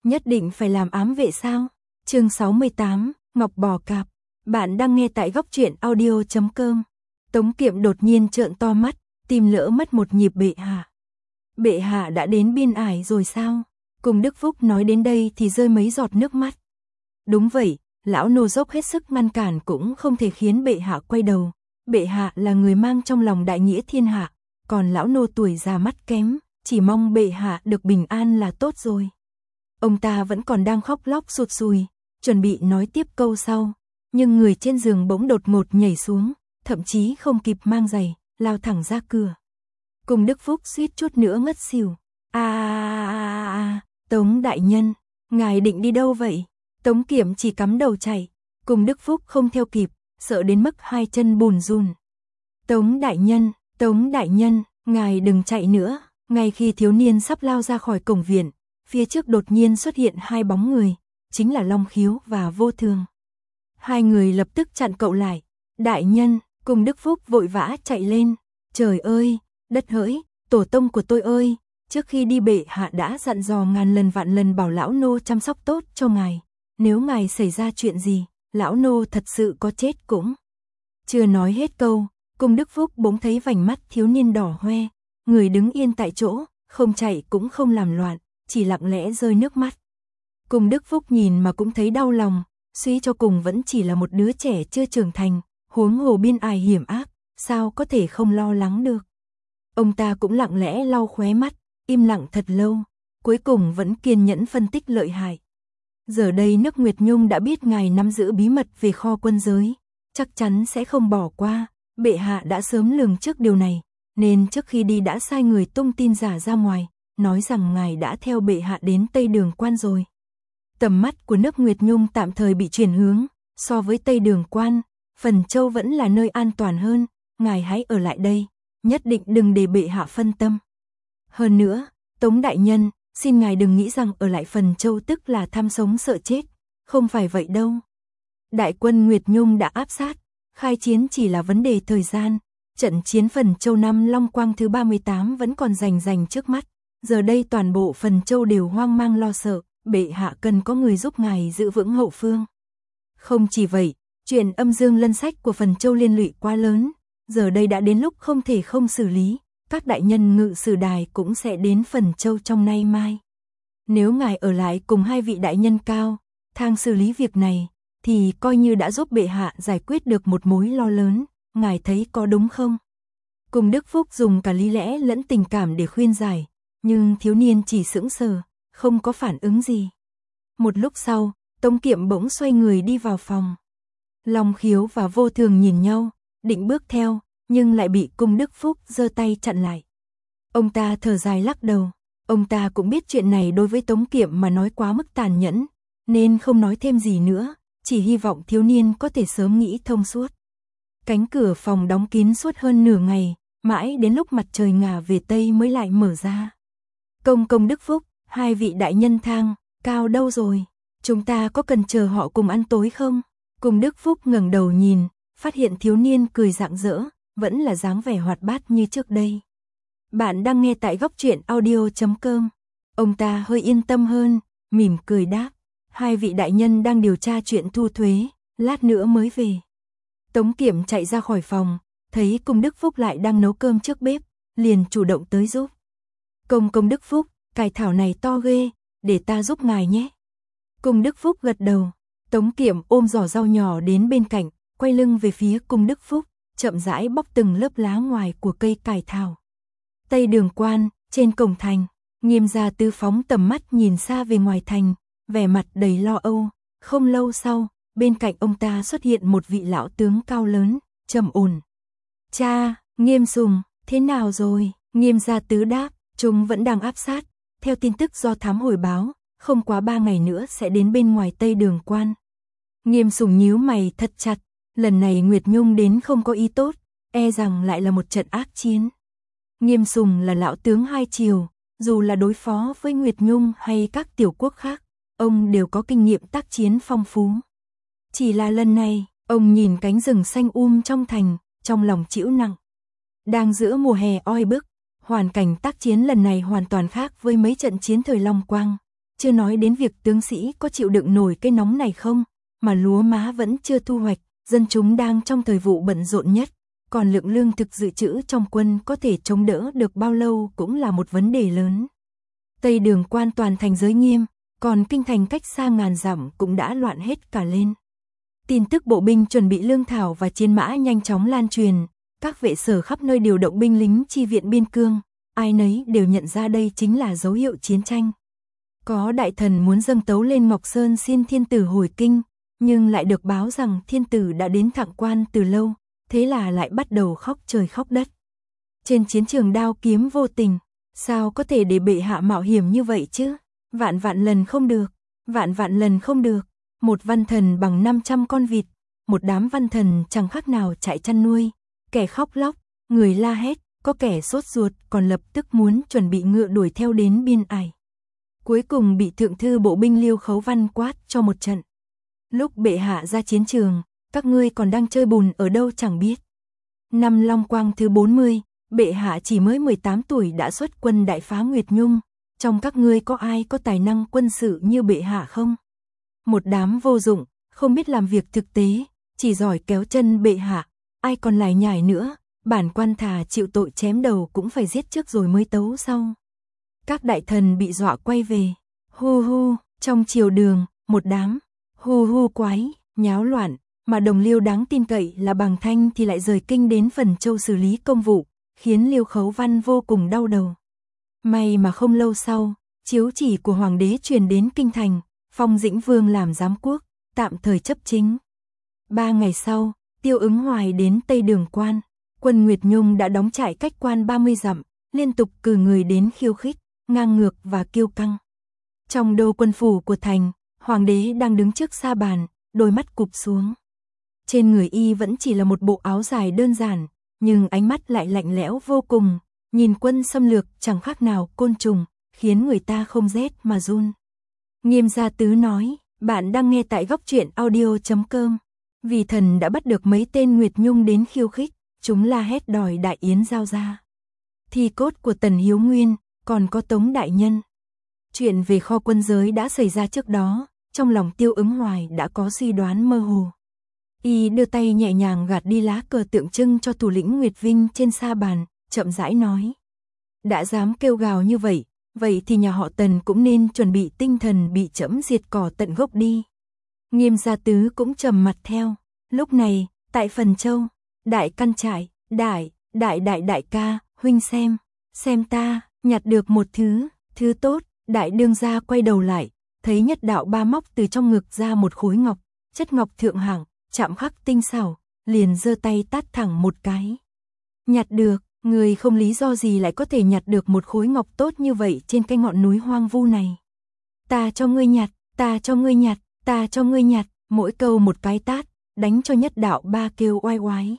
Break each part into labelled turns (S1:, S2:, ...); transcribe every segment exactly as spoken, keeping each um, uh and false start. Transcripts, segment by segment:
S1: nhất định phải làm ám vệ sao? Chương sáu mươi tám, Ngọc Bò Cạp. Bạn đang nghe tại góc truyện audio chấm com. Tống Kiệm đột nhiên trợn to mắt, tim lỡ mất một nhịp. Bệ hạ. Bệ hạ đã đến biên ải rồi sao? Cùng Đức Phúc nói đến đây thì rơi mấy giọt nước mắt. Đúng vậy, lão nô dốc hết sức ngăn cản cũng không thể khiến bệ hạ quay đầu. Bệ hạ là người mang trong lòng đại nghĩa thiên hạ, còn lão nô tuổi già mắt kém, chỉ mong bệ hạ được bình an là tốt rồi. Ông ta vẫn còn đang khóc lóc sụt sùi, chuẩn bị nói tiếp câu sau, nhưng người trên giường bỗng đột ngột nhảy xuống, thậm chí không kịp mang giày, lao thẳng ra cửa. Cùng Đức Phúc suýt chút nữa ngất xỉu. A a a a, Tống đại nhân, ngài định đi đâu vậy? Tống Kiệm chỉ cắm đầu chạy, cùng Đức Phúc không theo kịp, sợ đến mức hai chân bùn rùn. Tống đại nhân, Tống đại nhân, ngài đừng chạy nữa. Ngay khi thiếu niên sắp lao ra khỏi cổng viện, phía trước đột nhiên xuất hiện hai bóng người, chính là Long Khiếu và Vô Thường. Hai người lập tức chặn cậu lại. Đại nhân, cùng Đức Phúc vội vã chạy lên. Trời ơi, đất hỡi, tổ tông của tôi ơi, trước khi đi bệ hạ đã dặn dò ngàn lần vạn lần bảo lão nô chăm sóc tốt cho ngài. Nếu ngài xảy ra chuyện gì, lão nô thật sự có chết cũng. Chưa nói hết câu, cùng Đức Phúc bỗng thấy vành mắt thiếu niên đỏ hoe, người đứng yên tại chỗ, không chạy cũng không làm loạn, chỉ lặng lẽ rơi nước mắt. Cùng Đức Phúc nhìn mà cũng thấy đau lòng, suy cho cùng vẫn chỉ là một đứa trẻ chưa trưởng thành, huống hồ biên ải hiểm ác, sao có thể không lo lắng được. Ông ta cũng lặng lẽ lau khóe mắt, im lặng thật lâu, cuối cùng vẫn kiên nhẫn phân tích lợi hại. Giờ đây nước Nguyệt Nhung đã biết ngài nắm giữ bí mật về kho quân giới, chắc chắn sẽ không bỏ qua, bệ hạ đã sớm lường trước điều này, nên trước khi đi đã sai người tung tin giả ra ngoài, nói rằng ngài đã theo bệ hạ đến Tây Đường Quan rồi. Tầm mắt của nước Nguyệt Nhung tạm thời bị chuyển hướng, so với Tây Đường Quan, Phần Châu vẫn là nơi an toàn hơn, ngài hãy ở lại đây, nhất định đừng để bệ hạ phân tâm. Hơn nữa, Tống đại nhân, xin ngài đừng nghĩ rằng ở lại Phần Châu tức là tham sống sợ chết, không phải vậy đâu. Đại quân Nguyệt Nhung đã áp sát, khai chiến chỉ là vấn đề thời gian, trận chiến Phần Châu năm Long Quang thứ ba mươi tám vẫn còn rành rành trước mắt, giờ đây toàn bộ Phần Châu đều hoang mang lo sợ, bệ hạ cần có người giúp ngài giữ vững hậu phương. Không chỉ vậy, chuyện âm dương lân sách của Phần Châu liên lụy quá lớn, giờ đây đã đến lúc không thể không xử lý, các đại nhân ngự sử đài cũng sẽ đến Phần Châu trong nay mai. Nếu ngài ở lại cùng hai vị đại nhân cao, thang xử lý việc này, thì coi như đã giúp bệ hạ giải quyết được một mối lo lớn, ngài thấy có đúng không? Cùng Đức Phúc dùng cả lý lẽ lẫn tình cảm để khuyên giải, nhưng thiếu niên chỉ sững sờ, không có phản ứng gì. Một lúc sau, Tống Kiệm bỗng xoay người đi vào phòng. Long Khiếu và Vô Thường nhìn nhau, định bước theo, nhưng lại bị Cung Đức Phúc giơ tay chặn lại. Ông ta thở dài lắc đầu, ông ta cũng biết chuyện này đối với Tống Kiệm mà nói quá mức tàn nhẫn, nên không nói thêm gì nữa, chỉ hy vọng thiếu niên có thể sớm nghĩ thông suốt. Cánh cửa phòng đóng kín suốt hơn nửa ngày, mãi đến lúc mặt trời ngả về Tây mới lại mở ra. Công công Đức Phúc, hai vị đại nhân Thang, Cao đâu rồi? Chúng ta có cần chờ họ cùng ăn tối không? Cùng Đức Phúc ngẩng đầu nhìn, phát hiện thiếu niên cười rạng rỡ, vẫn là dáng vẻ hoạt bát như trước đây. Bạn đang nghe tại góc truyện audio chấm com. Ông ta hơi yên tâm hơn, mỉm cười đáp. Hai vị đại nhân đang điều tra chuyện thu thuế, lát nữa mới về. Tống Kiệm chạy ra khỏi phòng, thấy Cung Đức Phúc lại đang nấu cơm trước bếp, liền chủ động tới giúp. Công công Đức Phúc, cải thảo này to ghê, để ta giúp ngài nhé. Cung Đức Phúc gật đầu, Tống Kiệm ôm giỏ rau nhỏ đến bên cạnh, quay lưng về phía Cung Đức Phúc, chậm rãi bóc từng lớp lá ngoài của cây cải thảo. Tây Đường Quan, trên cổng thành, Nghiêm gia Tứ phóng tầm mắt nhìn xa về ngoài thành, vẻ mặt đầy lo âu. Không lâu sau, bên cạnh ông ta xuất hiện một vị lão tướng cao lớn, trầm ổn. Cha, Nghiêm Sùng, thế nào rồi? Nghiêm gia Tứ đáp, chúng vẫn đang áp sát. Theo tin tức do thám hồi báo, không quá ba ngày nữa sẽ đến bên ngoài Tây Đường Quan. Nghiêm Sùng nhíu mày thật chặt, lần này Nguyệt Nhung đến không có ý tốt, e rằng lại là một trận ác chiến. Nghiêm Sùng là lão tướng hai triều, dù là đối phó với Nguyệt Nhung hay các tiểu quốc khác, ông đều có kinh nghiệm tác chiến phong phú. Chỉ là lần này, ông nhìn cánh rừng xanh um trong thành, trong lòng chịu nặng. Đang giữa mùa hè oi bức, hoàn cảnh tác chiến lần này hoàn toàn khác với mấy trận chiến thời Long Quang. chưa nói đến việc tướng sĩ có chịu đựng nổi cái nóng này không, mà lúa má vẫn chưa thu hoạch, dân chúng đang trong thời vụ bận rộn nhất, còn lượng lương thực dự trữ trong quân có thể chống đỡ được bao lâu cũng là một vấn đề lớn. Tây Đường Quan toàn thành giới nghiêm, còn kinh thành cách xa ngàn dặm cũng đã loạn hết cả lên. Tin tức bộ binh chuẩn bị lương thảo và chiến mã nhanh chóng lan truyền, các vệ sở khắp nơi điều động binh lính chi viện biên cương, ai nấy đều nhận ra đây chính là dấu hiệu chiến tranh. Có đại thần muốn dâng tấu lên Ngọc Sơn xin thiên tử hồi kinh, nhưng lại được báo rằng thiên tử đã đến Thạng Quan từ lâu, thế là lại bắt đầu khóc trời khóc đất. Trên chiến trường đao kiếm vô tình, sao có thể để bệ hạ mạo hiểm như vậy chứ? Vạn vạn lần không được, vạn vạn lần không được. Một văn thần bằng năm trăm con vịt, một đám văn thần chẳng khác nào chạy chăn nuôi, kẻ khóc lóc, người la hét, có kẻ sốt ruột còn lập tức muốn chuẩn bị ngựa đuổi theo đến biên ải. Cuối cùng bị thượng thư bộ binh Liêu Khấu Văn quát cho một trận. Lúc bệ hạ ra chiến trường, các ngươi còn đang chơi bùn ở đâu chẳng biết. Năm Long Quang thứ bốn mươi, bệ hạ chỉ mới mười tám tuổi đã xuất quân đại phá Nguyệt Nhung, trong các ngươi có ai có tài năng quân sự như bệ hạ không? Một đám vô dụng, không biết làm việc thực tế, chỉ giỏi kéo chân bệ hạ, ai còn lải nhải nữa, bản quan thà chịu tội chém đầu cũng phải giết trước rồi mới tấu sau. Các đại thần bị dọa quay về, hu hu, trong triều đường, một đám, hu hu quái, nháo loạn, mà đồng Liêu đáng tin cậy là Bàng Thanh thì lại rời kinh đến Phần Châu xử lý công vụ, khiến Liêu Khấu Văn vô cùng đau đầu. May mà không lâu sau, chiếu chỉ của hoàng đế truyền đến kinh thành, phong Dĩnh Vương làm giám quốc, tạm thời chấp chính. Ba ngày sau, Tiêu Ứng Hoài đến Tây Đường Quan, quân Nguyệt Nhung đã đóng trại cách quan ba mươi dặm, liên tục cử người đến khiêu khích, ngang ngược và kiêu căng. Trong đô quân phủ của thành, hoàng đế đang đứng trước sa bàn, đôi mắt cụp xuống. Trên người y vẫn chỉ là một bộ áo dài đơn giản, nhưng ánh mắt lại lạnh lẽo vô cùng, nhìn quân xâm lược chẳng khác nào côn trùng, khiến người ta không rét mà run. Nghiêm Gia Tứ nói, bạn đang nghe tại góc truyện audio chấm com. Vì thần đã bắt được mấy tên Nguyệt Nhung đến khiêu khích, chúng la hét đòi đại yến giao ra. Thi cốt của Tần Hiếu Nguyên, còn có Tống đại nhân. Chuyện về kho quân giới đã xảy ra trước đó, trong lòng Tiêu Ứng Hoài đã có suy đoán mơ hồ. Y đưa tay nhẹ nhàng gạt đi lá cờ tượng trưng cho thủ lĩnh Nguyệt Vinh trên sa bàn, chậm rãi nói. Đã dám kêu gào như vậy, vậy thì nhà họ Tần cũng nên chuẩn bị tinh thần bị trẫm diệt cỏ tận gốc đi. Nghiêm Gia Tứ cũng trầm mặt theo. Lúc này, tại Phần Châu, đại căn trại, đại, đại đại đại ca, huynh xem, xem ta, nhặt được một thứ, thứ tốt. Đại đương gia quay đầu lại, thấy Nhất Đạo Ba móc từ trong ngực ra một khối ngọc, chất ngọc thượng hạng, chạm khắc tinh xảo, liền giơ tay tát thẳng một cái. Nhặt được, người không lý do gì lại có thể nhặt được một khối ngọc tốt như vậy trên cái ngọn núi hoang vu này. Ta cho ngươi nhặt, ta cho ngươi nhặt, ta cho ngươi nhặt, mỗi câu một cái tát, đánh cho Nhất Đạo Ba kêu oai oái.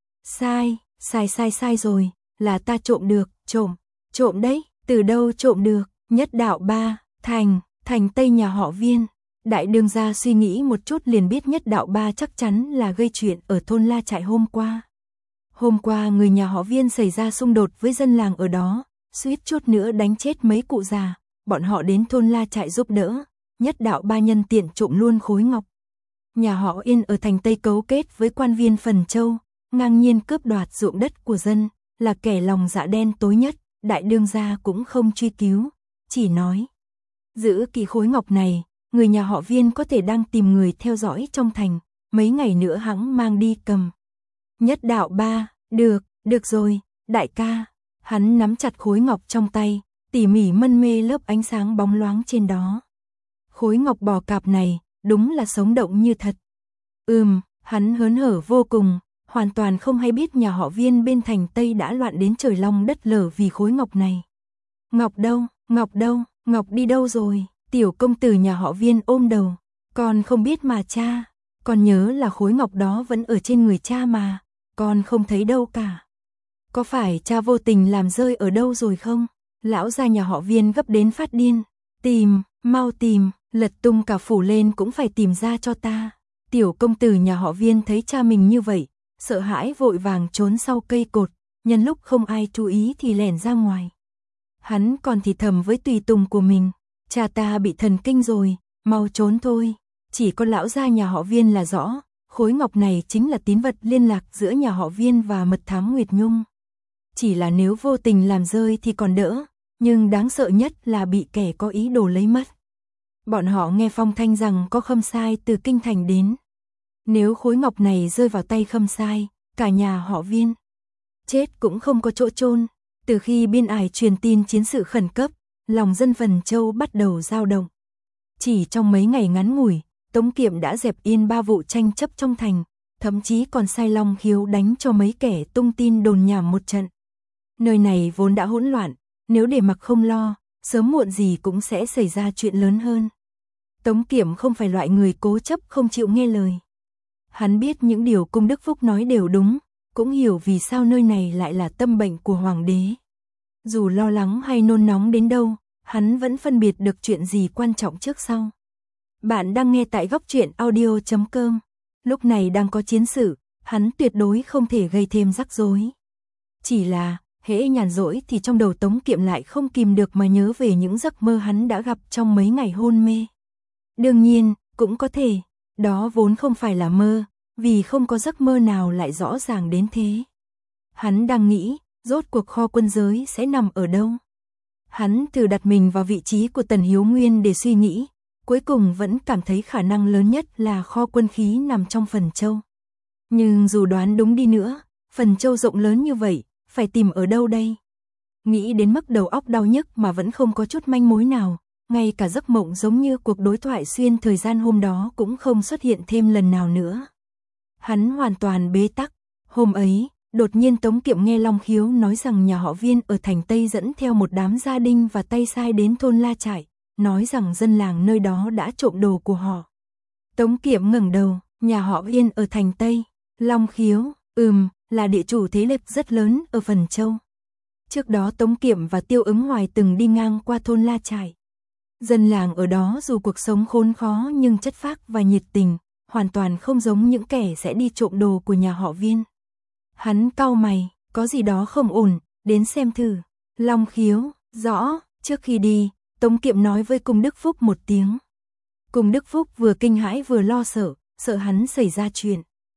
S1: Sai, sai sai sai rồi, là ta trộm được, trộm, trộm đấy, từ đâu trộm được, Nhất Đạo Ba, thành, thành Tây nhà họ Viên. Đại đương gia suy nghĩ một chút liền biết Nhất Đạo Ba chắc chắn là gây chuyện ở thôn La Trại hôm qua. Hôm qua người nhà họ Viên xảy ra xung đột với dân làng ở đó, suýt chút nữa đánh chết mấy cụ già, bọn họ đến thôn La Trại giúp đỡ, Nhất Đạo Ba nhân tiện trộm luôn khối ngọc. Nhà họ Yên ở thành Tây cấu kết với quan viên Phần Châu, ngang nhiên cướp đoạt ruộng đất của dân, là kẻ lòng dạ đen tối nhất, đại đương gia cũng không truy cứu, chỉ nói. Giữ kỳ khối ngọc này, người nhà họ Viên có thể đang tìm người theo dõi trong thành, mấy ngày nữa hắn mang đi cầm. Nhất Đạo Ba, được, được rồi, đại ca. Hắn nắm chặt khối ngọc trong tay, tỉ mỉ mân mê lớp ánh sáng bóng loáng trên đó. Khối ngọc bò cạp này, đúng là sống động như thật. Ừm, hắn hớn hở vô cùng, hoàn toàn không hay biết nhà họ Viên bên thành Tây đã loạn đến trời long đất lở vì khối ngọc này. Ngọc đâu, ngọc đâu, ngọc đi đâu rồi? Tiểu công tử nhà họ Viên ôm đầu, con không biết mà cha, con nhớ là khối ngọc đó vẫn ở trên người cha mà, con không thấy đâu cả. Có phải cha vô tình làm rơi ở đâu rồi không? Lão gia nhà họ Viên gấp đến phát điên, tìm, mau tìm, lật tung cả phủ lên cũng phải tìm ra cho ta. Tiểu công tử nhà họ Viên thấy cha mình như vậy, sợ hãi vội vàng trốn sau cây cột, nhân lúc không ai chú ý thì lẻn ra ngoài. Hắn còn thì thầm với tùy tùng của mình, cha ta bị thần kinh rồi, mau trốn thôi. Chỉ có lão gia nhà họ Viên là rõ, khối ngọc này chính là tín vật liên lạc giữa nhà họ Viên và mật thám Nguyệt Nhung. Chỉ là nếu vô tình làm rơi thì còn đỡ, nhưng đáng sợ nhất là bị kẻ có ý đồ lấy mất. Bọn họ nghe phong thanh rằng có Khâm Sai từ kinh thành đến. Nếu khối ngọc này rơi vào tay Khâm Sai, cả nhà họ Viên chết cũng không có chỗ chôn. Từ khi biên ải truyền tin chiến sự khẩn cấp, lòng dân Phần Châu bắt đầu dao động. Chỉ trong mấy ngày ngắn ngủi, Tống Kiệm đã dẹp yên ba vụ tranh chấp trong thành, thậm chí còn sai Long Khiếu đánh cho mấy kẻ tung tin đồn nhảm một trận. Nơi này vốn đã hỗn loạn, nếu để mặc không lo, sớm muộn gì cũng sẽ xảy ra chuyện lớn hơn. Tống Kiệm không phải loại người cố chấp không chịu nghe lời. Hắn biết những điều Cung Đức Phúc nói đều đúng, cũng hiểu vì sao nơi này lại là tâm bệnh của hoàng đế. Dù lo lắng hay nôn nóng đến đâu, hắn vẫn phân biệt được chuyện gì quan trọng trước sau. Bạn đang nghe tại góc truyện audio chấm com. Lúc này đang có chiến sự, hắn tuyệt đối không thể gây thêm rắc rối. Chỉ là, hễ nhàn rỗi thì trong đầu Tống Kiệm lại không kìm được mà nhớ về những giấc mơ hắn đã gặp trong mấy ngày hôn mê. Đương nhiên, cũng có thể, đó vốn không phải là mơ, vì không có giấc mơ nào lại rõ ràng đến thế. Hắn đang nghĩ, rốt cuộc kho quân giới sẽ nằm ở đâu. Hắn thử đặt mình vào vị trí của Tần Hiếu Nguyên để suy nghĩ, cuối cùng vẫn cảm thấy khả năng lớn nhất là kho quân khí nằm trong Phần Châu. Nhưng dù đoán đúng đi nữa, Phần Châu rộng lớn như vậy, phải tìm ở đâu đây? Nghĩ đến mức đầu óc đau nhức mà vẫn không có chút manh mối nào, ngay cả giấc mộng giống như cuộc đối thoại xuyên thời gian hôm đó cũng không xuất hiện thêm lần nào nữa. Hắn hoàn toàn bế tắc. Hôm ấy, đột nhiên Tống Kiệm nghe Long Khiếu nói rằng nhà họ Viên ở thành Tây dẫn theo một đám gia đình và tay sai đến thôn La Trại, nói rằng dân làng nơi đó đã trộm đồ của họ. Tống Kiệm ngẩng đầu, nhà họ Viên ở thành Tây, Long Khiếu, ừm, là địa chủ thế lực rất lớn ở Phần Châu. Trước đó Tống Kiệm và Tiêu Ứng Hoài từng đi ngang qua thôn La Trại. Dân làng ở đó dù cuộc sống khốn khó nhưng chất phác và nhiệt tình, hoàn toàn không giống những kẻ sẽ đi trộm đồ của nhà họ Viên. Hắn cau mày, có gì đó không ổn, đến xem thử. Long Khiếu, rõ, trước khi đi, Tống Kiệm nói với Cung Đức Phúc một tiếng. Cung Đức Phúc vừa kinh hãi vừa lo sợ, sợ hắn xảy ra chuyện.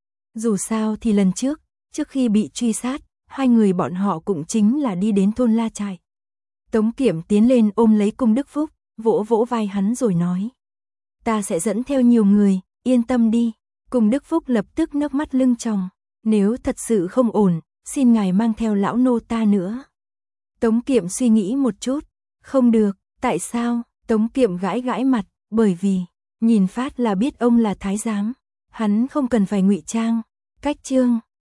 S1: Dù sao thì lần trước, trước khi bị truy sát, hai người bọn họ cũng chính là đi đến thôn La Trại. Tống Kiệm tiến lên ôm lấy Cung Đức Phúc, vỗ vỗ vai hắn rồi nói. Ta sẽ dẫn theo nhiều người, yên tâm đi. Cung Đức Phúc lập tức nước mắt lưng tròng. Nếu thật sự không ổn, xin ngài mang theo lão nô ta nữa. Tống Kiệm suy nghĩ một chút. Không được, tại sao? Tống Kiệm gãi gãi mặt, bởi vì, nhìn phát là biết ông là thái giám. Hắn không cần phải ngụy trang. Cách trương,